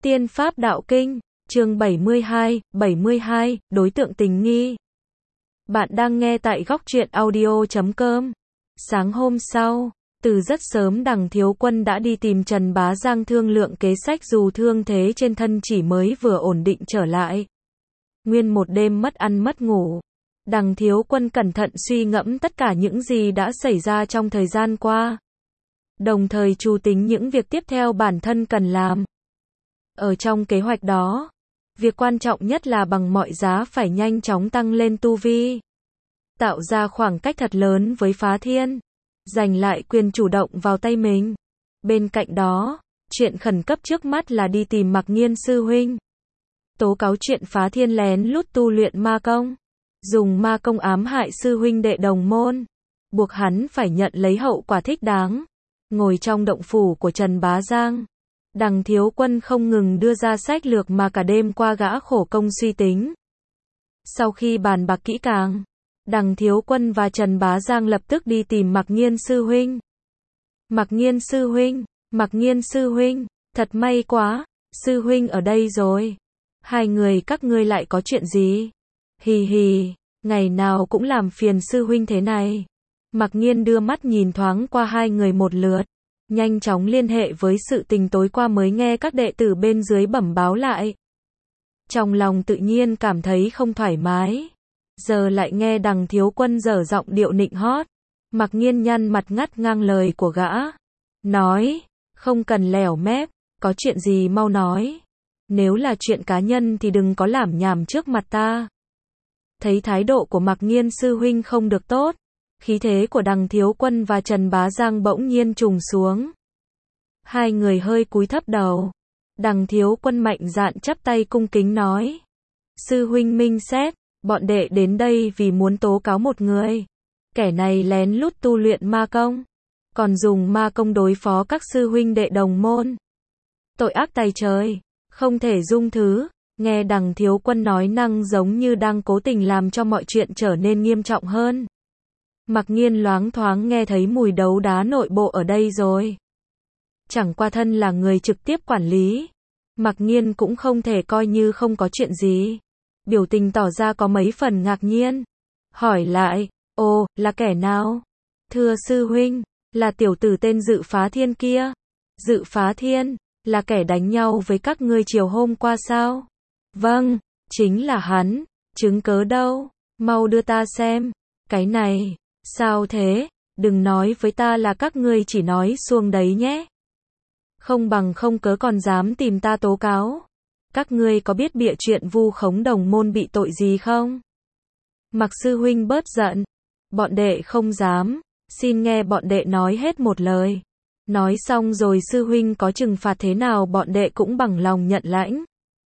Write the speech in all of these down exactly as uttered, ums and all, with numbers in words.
Tiên Pháp Đạo Kinh, chương bảy mươi hai, bảy mươi hai, đối tượng tình nghi. Bạn đang nghe tại góc truyện audio chấm com. Sáng hôm sau, từ rất sớm Đằng Thiếu Quân đã đi tìm Trần Bá Giang thương lượng kế sách dù thương thế trên thân chỉ mới vừa ổn định trở lại. Nguyên một đêm mất ăn mất ngủ, Đằng Thiếu Quân cẩn thận suy ngẫm tất cả những gì đã xảy ra trong thời gian qua. Đồng thời chu tính những việc tiếp theo bản thân cần làm. Ở trong kế hoạch đó, việc quan trọng nhất là bằng mọi giá phải nhanh chóng tăng lên tu vi. Tạo ra khoảng cách thật lớn với Phá Thiên. Giành lại quyền chủ động vào tay mình. Bên cạnh đó, chuyện khẩn cấp trước mắt là đi tìm Mặc Nghiên sư huynh. Tố cáo chuyện Phá Thiên lén lút tu luyện ma công. Dùng ma công ám hại sư huynh đệ đồng môn. Buộc hắn phải nhận lấy hậu quả thích đáng. Ngồi trong động phủ của Trần Bá Giang, Đằng Thiếu Quân không ngừng đưa ra sách lược mà cả đêm qua gã khổ công suy tính. Sau khi bàn bạc kỹ càng, Đằng Thiếu Quân và Trần Bá Giang lập tức đi tìm Mặc Nghiên sư huynh. Mặc Nghiên sư huynh, Mặc Nghiên sư huynh, thật may quá, sư huynh ở đây rồi. Hai người các ngươi lại có chuyện gì? Hì hì, ngày nào cũng làm phiền sư huynh thế này. Mặc Nghiên đưa mắt nhìn thoáng qua hai người một lượt, nhanh chóng liên hệ với sự tình tối qua mới nghe các đệ tử bên dưới bẩm báo lại. Trong lòng tự nhiên cảm thấy không thoải mái. Giờ lại nghe Đằng Thiếu Quân dở giọng điệu nịnh hót. Mặc Nghiên nhăn mặt ngắt ngang lời của gã. Nói, không cần lèo mép, có chuyện gì mau nói. Nếu là chuyện cá nhân thì đừng có lảm nhảm trước mặt ta. Thấy thái độ của Mặc Nghiên sư huynh không được tốt, khí thế của Đằng Thiếu Quân và Trần Bá Giang bỗng nhiên trùng xuống. Hai người hơi cúi thấp đầu. Đằng Thiếu Quân mạnh dạn chắp tay cung kính nói. Sư huynh minh xét, bọn đệ đến đây vì muốn tố cáo một người. Kẻ này lén lút tu luyện ma công. Còn dùng ma công đối phó các sư huynh đệ đồng môn. Tội ác tày trời, không thể dung thứ. Nghe Đằng Thiếu Quân nói năng giống như đang cố tình làm cho mọi chuyện trở nên nghiêm trọng hơn. Mặc Nghiên loáng thoáng nghe thấy mùi đấu đá nội bộ ở đây rồi. Chẳng qua thân là người trực tiếp quản lý, Mặc Nghiên cũng không thể coi như không có chuyện gì. Biểu tình tỏ ra có mấy phần ngạc nhiên. Hỏi lại, ồ, là kẻ nào? Thưa sư huynh, là tiểu tử tên Dự Phá Thiên kia. Dự Phá Thiên, là kẻ đánh nhau với các ngươi chiều hôm qua sao? Vâng, chính là hắn, chứng cớ đâu? Mau đưa ta xem. Cái này, sao thế? Đừng nói với ta là các ngươi chỉ nói suông đấy nhé. Không bằng không cớ còn dám tìm ta tố cáo. Các ngươi có biết bịa chuyện vu khống đồng môn bị tội gì không? Mặc sư huynh bớt giận. Bọn đệ không dám. Xin nghe bọn đệ nói hết một lời. Nói xong rồi sư huynh có trừng phạt thế nào bọn đệ cũng bằng lòng nhận lãnh.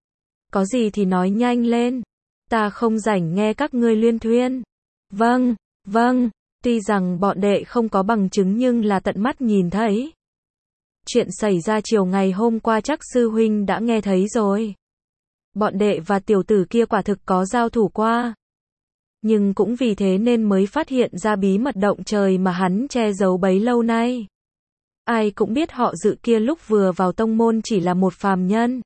Có gì thì nói nhanh lên. Ta không rảnh nghe các ngươi luyên thuyên. Vâng, vâng. Tuy rằng bọn đệ không có bằng chứng nhưng là tận mắt nhìn thấy. Chuyện xảy ra chiều ngày hôm qua chắc sư huynh đã nghe thấy rồi. Bọn đệ và tiểu tử kia quả thực có giao thủ qua. Nhưng cũng vì thế nên mới phát hiện ra bí mật động trời mà hắn che giấu bấy lâu nay. Ai cũng biết họ Dự kia lúc vừa vào tông môn chỉ là một phàm nhân.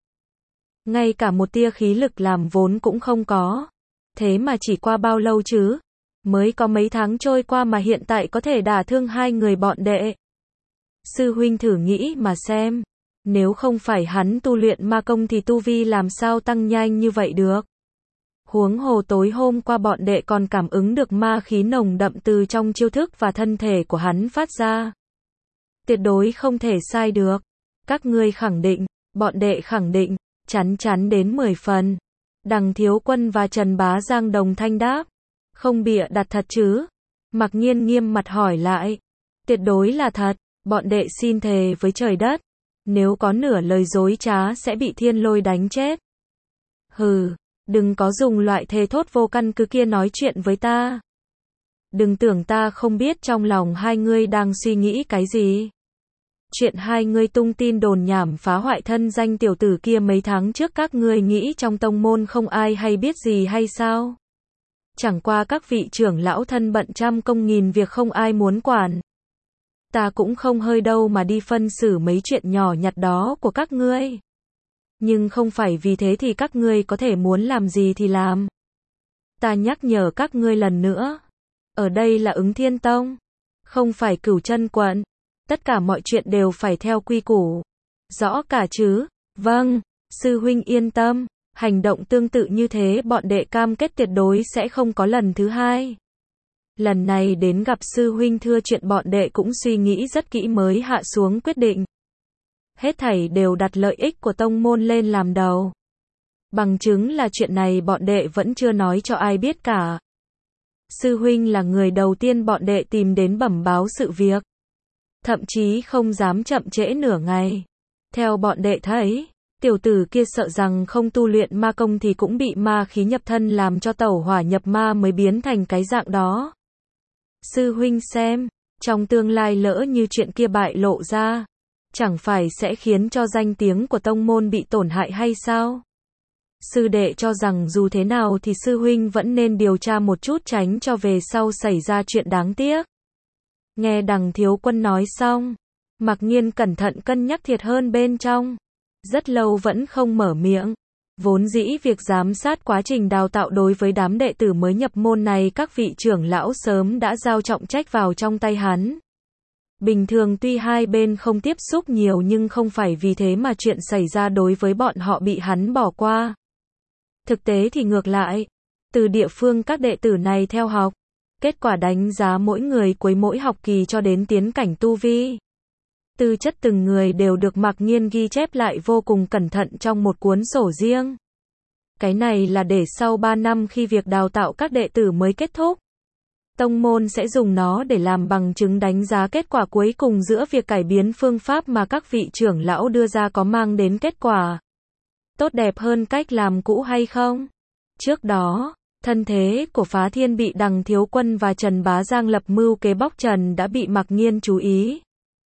Ngay cả một tia khí lực làm vốn cũng không có. Thế mà chỉ qua bao lâu chứ? Mới có mấy tháng trôi qua mà hiện tại có thể đả thương hai người bọn đệ. Sư huynh thử nghĩ mà xem. Nếu không phải hắn tu luyện ma công thì tu vi làm sao tăng nhanh như vậy được. Huống hồ tối hôm qua bọn đệ còn cảm ứng được ma khí nồng đậm từ trong chiêu thức và thân thể của hắn phát ra. Tuyệt đối không thể sai được. Các ngươi khẳng định, bọn đệ khẳng định, chắn chắn đến mười phần. Đằng Thiếu Quân và Trần Bá Giang đồng thanh đáp. Không bịa đặt thật chứ? Mặc Nghiên nghiêm mặt hỏi lại. Tuyệt đối là thật, bọn đệ xin thề với trời đất. Nếu có nửa lời dối trá sẽ bị thiên lôi đánh chết. Hừ, đừng có dùng loại thề thốt vô căn cứ kia nói chuyện với ta. Đừng tưởng ta không biết trong lòng hai ngươi đang suy nghĩ cái gì. Chuyện hai ngươi tung tin đồn nhảm phá hoại thân danh tiểu tử kia mấy tháng trước các ngươi nghĩ trong tông môn không ai hay biết gì hay sao? Chẳng qua các vị trưởng lão thân bận trăm công nghìn việc không ai muốn quản. Ta cũng không hơi đâu mà đi phân xử mấy chuyện nhỏ nhặt đó của các ngươi. Nhưng không phải vì thế thì các ngươi có thể muốn làm gì thì làm. Ta nhắc nhở các ngươi lần nữa. Ở đây là Ứng Thiên Tông, không phải Cửu Chân Quận. Tất cả mọi chuyện đều phải theo quy củ. Rõ cả chứ? Vâng, sư huynh yên tâm. Hành động tương tự như thế bọn đệ cam kết tuyệt đối sẽ không có lần thứ hai. Lần này đến gặp sư huynh thưa chuyện bọn đệ cũng suy nghĩ rất kỹ mới hạ xuống quyết định. Hết thảy đều đặt lợi ích của tông môn lên làm đầu. Bằng chứng là chuyện này bọn đệ vẫn chưa nói cho ai biết cả. Sư huynh là người đầu tiên bọn đệ tìm đến bẩm báo sự việc. Thậm chí không dám chậm trễ nửa ngày. Theo bọn đệ thấy, tiểu tử kia sợ rằng không tu luyện ma công thì cũng bị ma khí nhập thân làm cho tẩu hỏa nhập ma mới biến thành cái dạng đó. Sư huynh xem, trong tương lai lỡ như chuyện kia bại lộ ra, chẳng phải sẽ khiến cho danh tiếng của tông môn bị tổn hại hay sao? Sư đệ cho rằng dù thế nào thì sư huynh vẫn nên điều tra một chút tránh cho về sau xảy ra chuyện đáng tiếc. Nghe Đằng thiếu quân nói xong, Mặc Nhiên cẩn thận cân nhắc thiệt hơn bên trong. Rất lâu vẫn không mở miệng. Vốn dĩ việc giám sát quá trình đào tạo đối với đám đệ tử mới nhập môn này các vị trưởng lão sớm đã giao trọng trách vào trong tay hắn. Bình thường tuy hai bên không tiếp xúc nhiều nhưng không phải vì thế mà chuyện xảy ra đối với bọn họ bị hắn bỏ qua. Thực tế thì ngược lại, từ địa phương các đệ tử này theo học, kết quả đánh giá mỗi người cuối mỗi học kỳ cho đến tiến cảnh tu vi. Tư chất từng người đều được Mặc Nhiên ghi chép lại vô cùng cẩn thận trong một cuốn sổ riêng. Cái này là để sau ba năm khi việc đào tạo các đệ tử mới kết thúc, tông môn sẽ dùng nó để làm bằng chứng đánh giá kết quả cuối cùng giữa việc cải biến phương pháp mà các vị trưởng lão đưa ra có mang đến kết quả tốt đẹp hơn cách làm cũ hay không. Trước đó, thân thế của Phá Thiên bị Đằng thiếu quân và Trần Bá Giang lập mưu kế bóc trần đã bị Mặc Nhiên chú ý.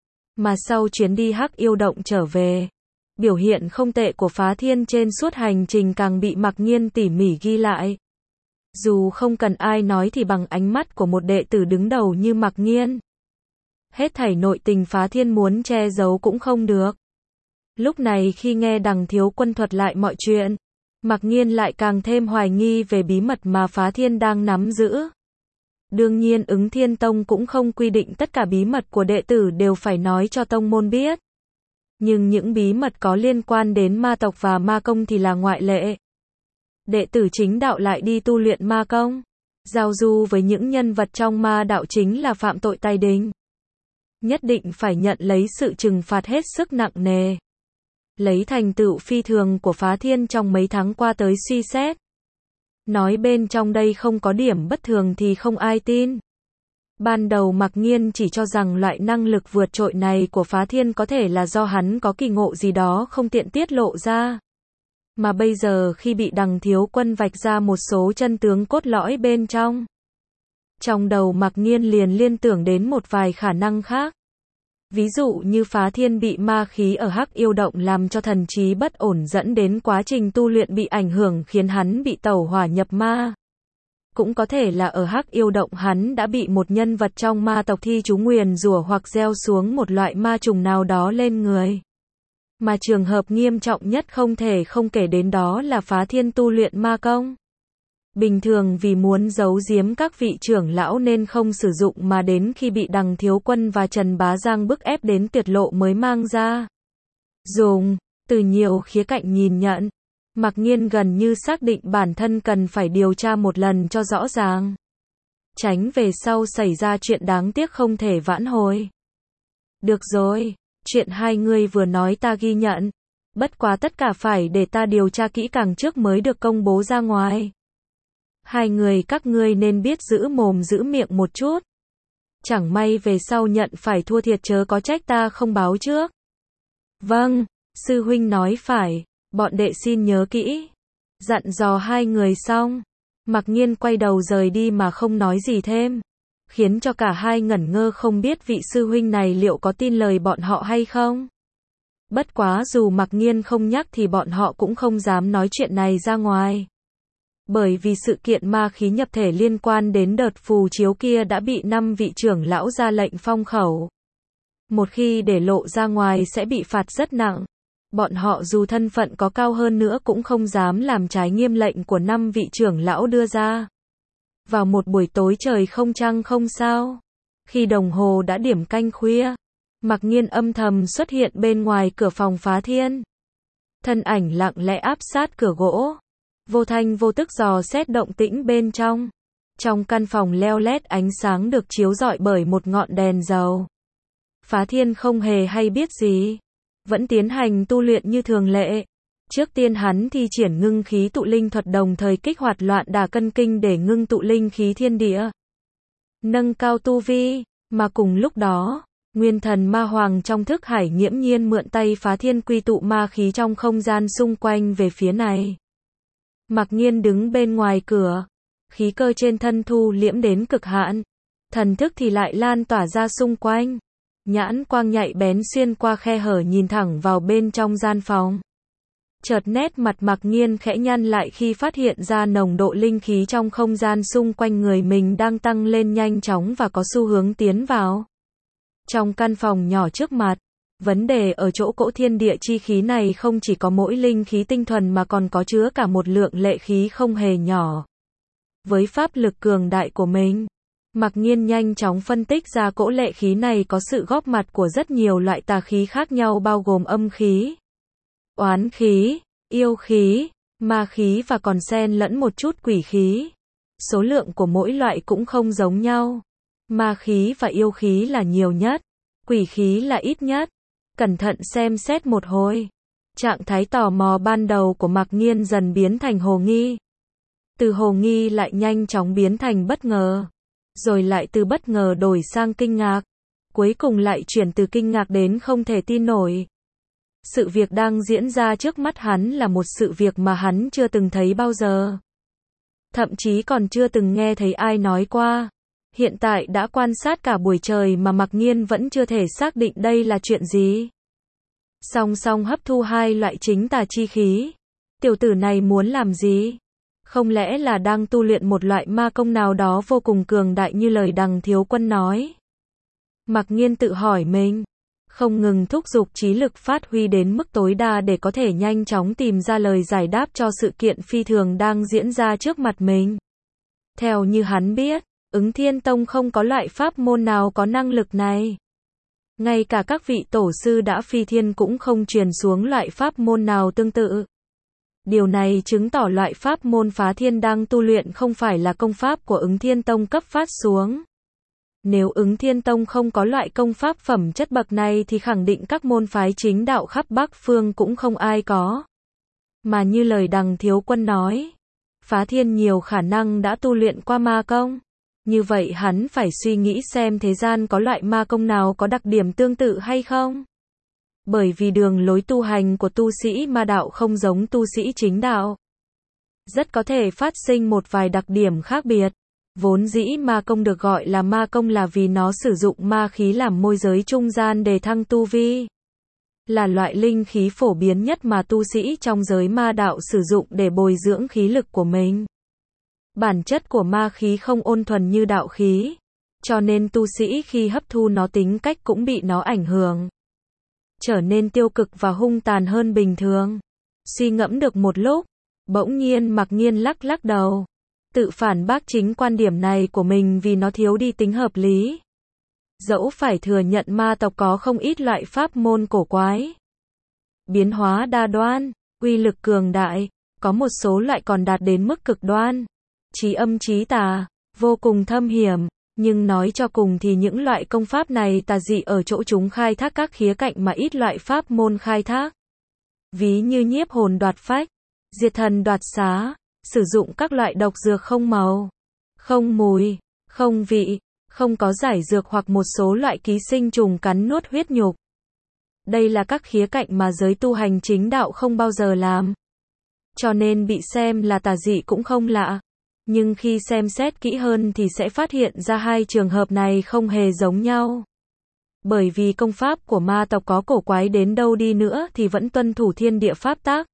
Mà sau chuyến đi Hắc Yêu Động trở về, biểu hiện không tệ của Phá Thiên trên suốt hành trình càng bị Mặc Nhiên tỉ mỉ ghi lại. Dù không cần ai nói thì bằng ánh mắt của một đệ tử đứng đầu như Mặc Nhiên, hết thảy nội tình Phá Thiên muốn che giấu cũng không được. Lúc này khi nghe Đằng thiếu quân thuật lại mọi chuyện, Mặc Nhiên lại càng thêm hoài nghi về bí mật mà Phá Thiên đang nắm giữ. Đương nhiên Ứng Thiên Tông cũng không quy định tất cả bí mật của đệ tử đều phải nói cho tông môn biết. Nhưng những bí mật có liên quan đến ma tộc và ma công thì là ngoại lệ. Đệ tử chính đạo lại đi tu luyện ma công, giao du với những nhân vật trong ma đạo chính là phạm tội tai đình. Nhất định phải nhận lấy sự trừng phạt hết sức nặng nề. Lấy thành tựu phi thường của Phá Thiên trong mấy tháng qua tới suy xét. Nói bên trong đây không có điểm bất thường thì không ai tin. Ban đầu Mặc Nhiên chỉ cho rằng loại năng lực vượt trội này của Phá Thiên có thể là do hắn có kỳ ngộ gì đó không tiện tiết lộ ra. Mà bây giờ khi bị Đằng thiếu quân vạch ra một số chân tướng cốt lõi bên trong, trong đầu Mặc Nhiên liền liên tưởng đến một vài khả năng khác. Ví dụ như Phá Thiên bị ma khí ở Hắc Yêu Động làm cho thần trí bất ổn dẫn đến quá trình tu luyện bị ảnh hưởng khiến hắn bị tẩu hỏa nhập ma. Cũng có thể là ở Hắc Yêu Động hắn đã bị một nhân vật trong ma tộc thi chú nguyền rủa hoặc gieo xuống một loại ma trùng nào đó lên người. Mà trường hợp nghiêm trọng nhất không thể không kể đến đó là Phá Thiên tu luyện ma công. Bình thường vì muốn giấu giếm các vị trưởng lão nên không sử dụng mà đến khi bị Đằng thiếu quân và Trần Bá Giang bức ép đến tuyệt lộ mới mang ra. Dùng, từ nhiều khía cạnh nhìn nhận, Mặc Nhiên gần như xác định bản thân cần phải điều tra một lần cho rõ ràng. Tránh về sau xảy ra chuyện đáng tiếc không thể vãn hồi. Được rồi, chuyện hai người vừa nói ta ghi nhận. Bất quá tất cả phải để ta điều tra kỹ càng trước mới được công bố ra ngoài. Hai người các ngươi nên biết giữ mồm giữ miệng một chút. Chẳng may về sau nhận phải thua thiệt chớ có trách ta không báo trước. Vâng, sư huynh nói phải, bọn đệ xin nhớ kỹ. Dặn dò hai người xong, Mặc Nhiên quay đầu rời đi mà không nói gì thêm, khiến cho cả hai ngẩn ngơ không biết vị sư huynh này liệu có tin lời bọn họ hay không. Bất quá dù Mặc Nhiên không nhắc thì bọn họ cũng không dám nói chuyện này ra ngoài. Bởi vì sự kiện ma khí nhập thể liên quan đến đợt phù chiếu kia đã bị năm vị trưởng lão ra lệnh phong khẩu. Một khi để lộ ra ngoài sẽ bị phạt rất nặng. Bọn họ dù thân phận có cao hơn nữa cũng không dám làm trái nghiêm lệnh của năm vị trưởng lão đưa ra. Vào một buổi tối trời không trăng không sao, khi đồng hồ đã điểm canh khuya, Mặc Nhiên âm thầm xuất hiện bên ngoài cửa phòng Phá Thiên. Thân ảnh lặng lẽ áp sát cửa gỗ, vô thanh vô tức dò xét động tĩnh bên trong. Trong căn phòng leo lét ánh sáng được chiếu rọi bởi một ngọn đèn dầu. Phá Thiên không hề hay biết gì, vẫn tiến hành tu luyện như thường lệ. Trước tiên hắn thi triển ngưng khí tụ linh thuật đồng thời kích hoạt loạn đà cân kinh để ngưng tụ linh khí thiên địa, nâng cao tu vi, mà cùng lúc đó, nguyên thần ma hoàng trong thức hải nghiễm nhiên mượn tay Phá Thiên quy tụ ma khí trong không gian xung quanh về phía này. Mặc Nhiên đứng bên ngoài cửa, khí cơ trên thân thu liễm đến cực hạn, thần thức thì lại lan tỏa ra xung quanh. Nhãn quang nhạy bén xuyên qua khe hở nhìn thẳng vào bên trong gian phòng. Chợt nét mặt Mặc Nhiên khẽ nhăn lại khi phát hiện ra nồng độ linh khí trong không gian xung quanh người mình đang tăng lên nhanh chóng và có xu hướng tiến vào. Trong căn phòng nhỏ trước mặt, vấn đề ở chỗ cỗ thiên địa chi khí này không chỉ có mỗi linh khí tinh thuần mà còn có chứa cả một lượng lệ khí không hề nhỏ. Với pháp lực cường đại của mình, Mặc Nhiên nhanh chóng phân tích ra cỗ lệ khí này có sự góp mặt của rất nhiều loại tà khí khác nhau bao gồm âm khí, oán khí, yêu khí, ma khí và còn xen lẫn một chút quỷ khí. Số lượng của mỗi loại cũng không giống nhau. Ma khí và yêu khí là nhiều nhất, quỷ khí là ít nhất. Cẩn thận xem xét một hồi, trạng thái tò mò ban đầu của Mặc Nhiên dần biến thành hồ nghi. Từ hồ nghi lại nhanh chóng biến thành bất ngờ, rồi lại từ bất ngờ đổi sang kinh ngạc, cuối cùng lại chuyển từ kinh ngạc đến không thể tin nổi. Sự việc đang diễn ra trước mắt hắn là một sự việc mà hắn chưa từng thấy bao giờ. Thậm chí còn chưa từng nghe thấy ai nói qua. Hiện tại đã quan sát cả buổi trời mà Mặc Nhiên vẫn chưa thể xác định đây là chuyện gì. Song song hấp thu hai loại chính tà chi khí. Tiểu tử này muốn làm gì? Không lẽ là đang tu luyện một loại ma công nào đó vô cùng cường đại như lời Đằng thiếu quân nói? Mặc Nhiên tự hỏi mình, không ngừng thúc giục trí lực phát huy đến mức tối đa để có thể nhanh chóng tìm ra lời giải đáp cho sự kiện phi thường đang diễn ra trước mặt mình. Theo như hắn biết, Ứng Thiên Tông không có loại pháp môn nào có năng lực này. Ngay cả các vị tổ sư đã phi thiên cũng không truyền xuống loại pháp môn nào tương tự. Điều này chứng tỏ loại pháp môn Phá Thiên đang tu luyện không phải là công pháp của Ứng Thiên Tông cấp phát xuống. Nếu Ứng Thiên Tông không có loại công pháp phẩm chất bậc này thì khẳng định các môn phái chính đạo khắp Bắc Phương cũng không ai có. Mà như lời Đằng thiếu quân nói, Phá Thiên nhiều khả năng đã tu luyện qua ma công. Như vậy hắn phải suy nghĩ xem thế gian có loại ma công nào có đặc điểm tương tự hay không. Bởi vì đường lối tu hành của tu sĩ ma đạo không giống tu sĩ chính đạo. Rất có thể phát sinh một vài đặc điểm khác biệt. Vốn dĩ ma công được gọi là ma công là vì nó sử dụng ma khí làm môi giới trung gian để thăng tu vi. Là loại linh khí phổ biến nhất mà tu sĩ trong giới ma đạo sử dụng để bồi dưỡng khí lực của mình. Bản chất của ma khí không ôn thuần như đạo khí, cho nên tu sĩ khi hấp thu nó tính cách cũng bị nó ảnh hưởng, trở nên tiêu cực và hung tàn hơn bình thường. Suy ngẫm được một lúc, bỗng nhiên Mặc Nhiên lắc lắc đầu, tự phản bác chính quan điểm này của mình vì nó thiếu đi tính hợp lý. Dẫu phải thừa nhận ma tộc có không ít loại pháp môn cổ quái, biến hóa đa đoan, uy lực cường đại, có một số loại còn đạt đến mức cực đoan, chí âm chí tà, vô cùng thâm hiểm, nhưng nói cho cùng thì những loại công pháp này tà dị ở chỗ chúng khai thác các khía cạnh mà ít loại pháp môn khai thác. Ví như nhiếp hồn đoạt phách, diệt thần đoạt xá, sử dụng các loại độc dược không màu, không mùi, không vị, không có giải dược hoặc một số loại ký sinh trùng cắn nuốt huyết nhục. Đây là các khía cạnh mà giới tu hành chính đạo không bao giờ làm. Cho nên bị xem là tà dị cũng không lạ. Nhưng khi xem xét kỹ hơn thì sẽ phát hiện ra hai trường hợp này không hề giống nhau. Bởi vì công pháp của ma tộc có cổ quái đến đâu đi nữa thì vẫn tuân thủ thiên địa pháp tắc.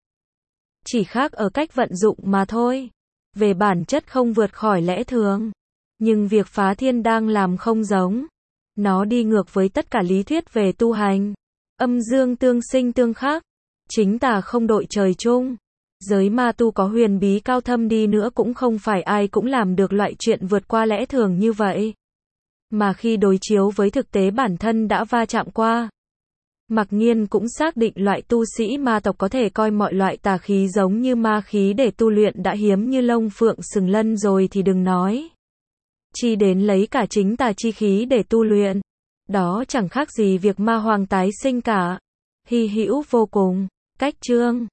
Chỉ khác ở cách vận dụng mà thôi. Về bản chất không vượt khỏi lẽ thường. Nhưng việc Phá Thiên đang làm không giống. Nó đi ngược với tất cả lý thuyết về tu hành. Âm dương tương sinh tương khắc. Chính tà không đội trời chung. Giới ma tu có huyền bí cao thâm đi nữa cũng không phải ai cũng làm được loại chuyện vượt qua lẽ thường như vậy. Mà khi đối chiếu với thực tế bản thân đã va chạm qua, Mặc Nhiên cũng xác định loại tu sĩ ma tộc có thể coi mọi loại tà khí giống như ma khí để tu luyện đã hiếm như lông phượng sừng lân rồi thì đừng nói chi đến lấy cả chính tà chi khí để tu luyện. Đó chẳng khác gì việc ma hoàng tái sinh cả. Hy hữu vô cùng. Cách chương